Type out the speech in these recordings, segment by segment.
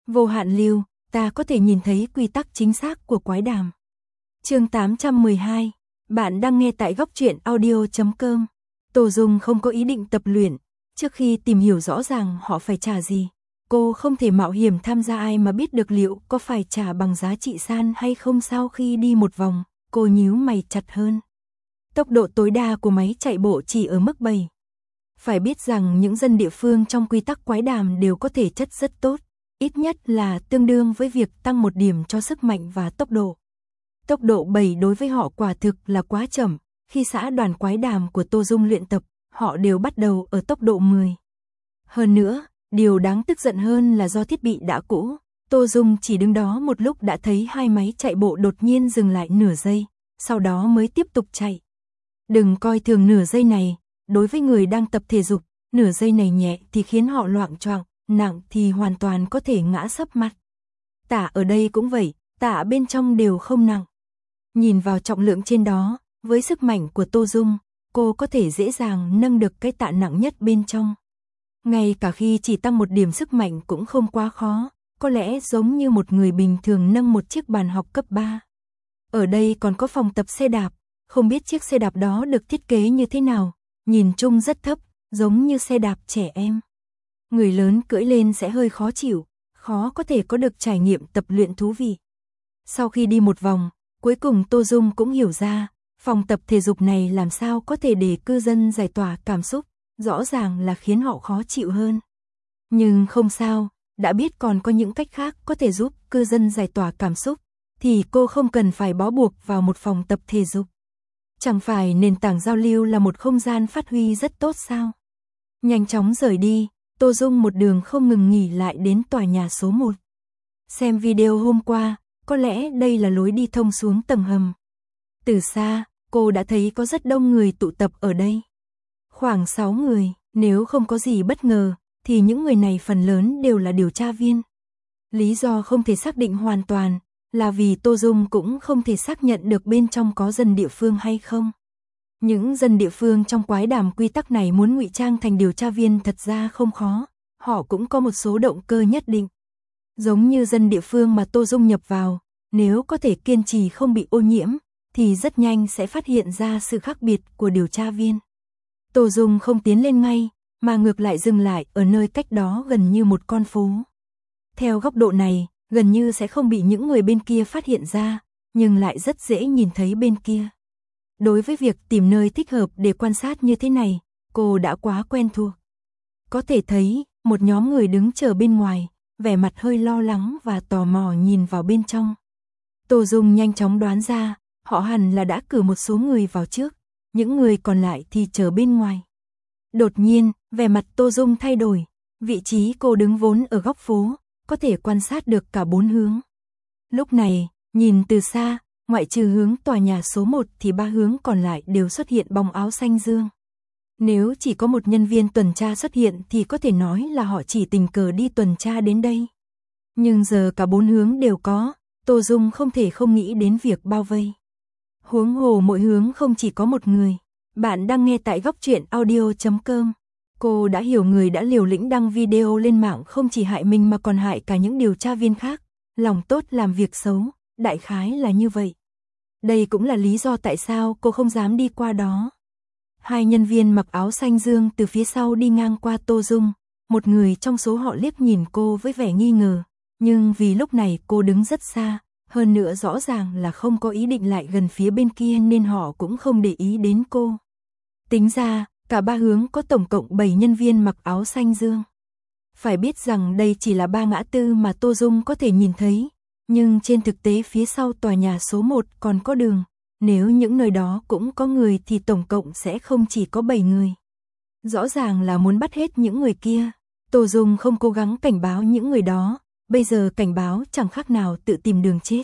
Vô hạn lưu, ta có thể nhìn thấy quy tắc chính xác của quái đàm. Chương 812, bạn đang nghe tại góc truyện audio.com. Tô Dung không có ý định tập luyện, trước khi tìm hiểu rõ ràng họ phải trả gì. Cô không thể mạo hiểm tham gia ai mà biết được liệu có phải trả bằng giá trị san hay không. Sau khi đi một vòng, cô nhíu mày chặt hơn. Tốc độ tối đa của máy chạy bộ chỉ ở mức 7. Phải biết rằng những dân địa phương trong quy tắc quái đàm đều có thể chất rất tốt, ít nhất là tương đương với việc tăng 1 điểm cho sức mạnh và tốc độ. Tốc độ 7 đối với họ quả thực là quá chậm, khi xã đoàn quái đàm của Tô Dung luyện tập, họ đều bắt đầu ở tốc độ 10. Hơn nữa, điều đáng tức giận hơn là do thiết bị đã cũ, Tô Dung chỉ đứng đó một lúc đã thấy hai máy chạy bộ đột nhiên dừng lại nửa giây, sau đó mới tiếp tục chạy. Đừng coi thường nửa giây này, đối với người đang tập thể dục, nửa giây này nhẹ thì khiến họ loạng choạng, nặng thì hoàn toàn có thể ngã sấp mặt. Tạ ở đây cũng vậy, tạ bên trong đều không nặng. Nhìn vào trọng lượng trên đó, với sức mạnh của Tô Dung, cô có thể dễ dàng nâng được cái tạ nặng nhất bên trong. Ngay cả khi chỉ tăng 1 điểm sức mạnh cũng không quá khó, có lẽ giống như một người bình thường nâng một chiếc bàn học cấp 3. Ở đây còn có phòng tập xe đạp, không biết chiếc xe đạp đó được thiết kế như thế nào, nhìn chung rất thấp, giống như xe đạp trẻ em. Người lớn cưỡi lên sẽ hơi khó chịu, khó có thể có được trải nghiệm tập luyện thú vị. Sau khi đi một vòng, cuối cùng Tô Dung cũng hiểu ra, phòng tập thể dục này làm sao có thể để cư dân giải tỏa cảm xúc, rõ ràng là khiến họ khó chịu hơn. Nhưng không sao, đã biết còn có những cách khác có thể giúp cư dân giải tỏa cảm xúc, thì cô không cần phải bó buộc vào một phòng tập thể dục. Chẳng phải nền tảng giao lưu là một không gian phát huy rất tốt sao? Nhanh chóng rời đi, Tô Dung một đường không ngừng nghỉ lại đến tòa nhà số 1. Xem video hôm qua, có lẽ đây là lối đi thông xuống tầng hầm. Từ xa, cô đã thấy có rất đông người tụ tập ở đây. Khoảng 6 người, nếu không có gì bất ngờ, thì những người này phần lớn đều là điều tra viên. Lý do không thể xác định hoàn toàn, là vì Tô Dung cũng không thể xác nhận được bên trong có dân địa phương hay không. Những dân địa phương trong quái đàm quy tắc này muốn ngụy trang thành điều tra viên thật ra không khó, họ cũng có một số động cơ nhất định. Giống như dân địa phương mà Tô Dung nhập vào, nếu có thể kiên trì không bị ô nhiễm, thì rất nhanh sẽ phát hiện ra sự khác biệt của điều tra viên. Tô Dung không tiến lên ngay, mà ngược lại dừng lại ở nơi cách đó gần như một con phố. Theo góc độ này, gần như sẽ không bị những người bên kia phát hiện ra, nhưng lại rất dễ nhìn thấy bên kia. Đối với việc tìm nơi thích hợp để quan sát như thế này, cô đã quá quen thuộc. Có thể thấy, một nhóm người đứng chờ bên ngoài, vẻ mặt hơi lo lắng và tò mò nhìn vào bên trong. Tô Dung nhanh chóng đoán ra, họ hẳn là đã cử một số người vào trước, những người còn lại thì chờ bên ngoài. Đột nhiên, vẻ mặt Tô Dung thay đổi, vị trí cô đứng vốn ở góc phố, có thể quan sát được cả 4 hướng. Lúc này, nhìn từ xa, ngoại trừ hướng tòa nhà số 1 thì 3 hướng còn lại đều xuất hiện bóng áo xanh dương. Nếu chỉ có một nhân viên tuần tra xuất hiện thì có thể nói là họ chỉ tình cờ đi tuần tra đến đây. Nhưng giờ cả 4 hướng đều có, Tô Dung không thể không nghĩ đến việc bao vây. Huống hồ mỗi hướng không chỉ có một người. Bạn đang nghe tại góc truyện audio.com. Cô đã hiểu người đã liều lĩnh đăng video lên mạng không chỉ hại mình mà còn hại cả những điều tra viên khác. Lòng tốt làm việc xấu, đại khái là như vậy. Đây cũng là lý do tại sao cô không dám đi qua đó. Hai nhân viên mặc áo xanh dương từ phía sau đi ngang qua Tô Dung. Một người trong số họ liếc nhìn cô với vẻ nghi ngờ. Nhưng vì lúc này cô đứng rất xa, hơn nữa rõ ràng là không có ý định lại gần phía bên kia nên họ cũng không để ý đến cô. Tính ra, cả 3 hướng có tổng cộng 7 nhân viên mặc áo xanh dương. Phải biết rằng đây chỉ là 3 ngã tư mà Tô Dung có thể nhìn thấy, nhưng trên thực tế phía sau tòa nhà số 1 còn có đường. Nếu những nơi đó cũng có người thì tổng cộng sẽ không chỉ có 7 người. Rõ ràng là muốn bắt hết những người kia. Tô Dung không cố gắng cảnh báo những người đó, bây giờ cảnh báo chẳng khác nào tự tìm đường chết.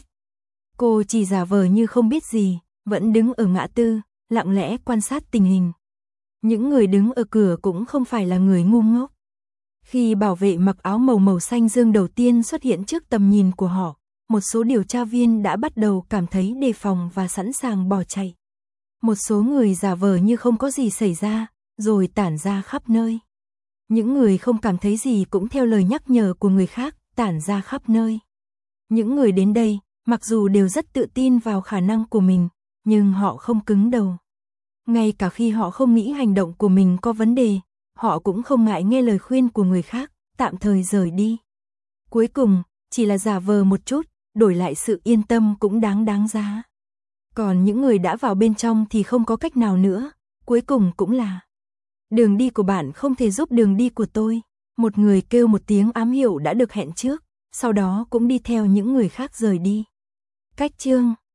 Cô chỉ giả vờ như không biết gì, vẫn đứng ở ngã tư, lặng lẽ quan sát tình hình. Những người đứng ở cửa cũng không phải là người ngu ngốc. Khi bảo vệ mặc áo màu xanh dương đầu tiên xuất hiện trước tầm nhìn của họ, một số điều tra viên đã bắt đầu cảm thấy đề phòng và sẵn sàng bỏ chạy. Một số người giả vờ như không có gì xảy ra, rồi tản ra khắp nơi. Những người không cảm thấy gì cũng theo lời nhắc nhở của người khác, tản ra khắp nơi. Những người đến đây, mặc dù đều rất tự tin vào khả năng của mình, nhưng họ không cứng đầu. Ngay cả khi họ không nghĩ hành động của mình có vấn đề, họ cũng không ngại nghe lời khuyên của người khác, tạm thời rời đi. Cuối cùng, chỉ là giả vờ một chút, đổi lại sự yên tâm cũng đáng giá. Còn những người đã vào bên trong thì không có cách nào nữa, cuối cùng cũng là đường đi của bạn không thể giúp đường đi của tôi. Một người kêu một tiếng ám hiệu đã được hẹn trước, sau đó cũng đi theo những người khác rời đi. Cách chương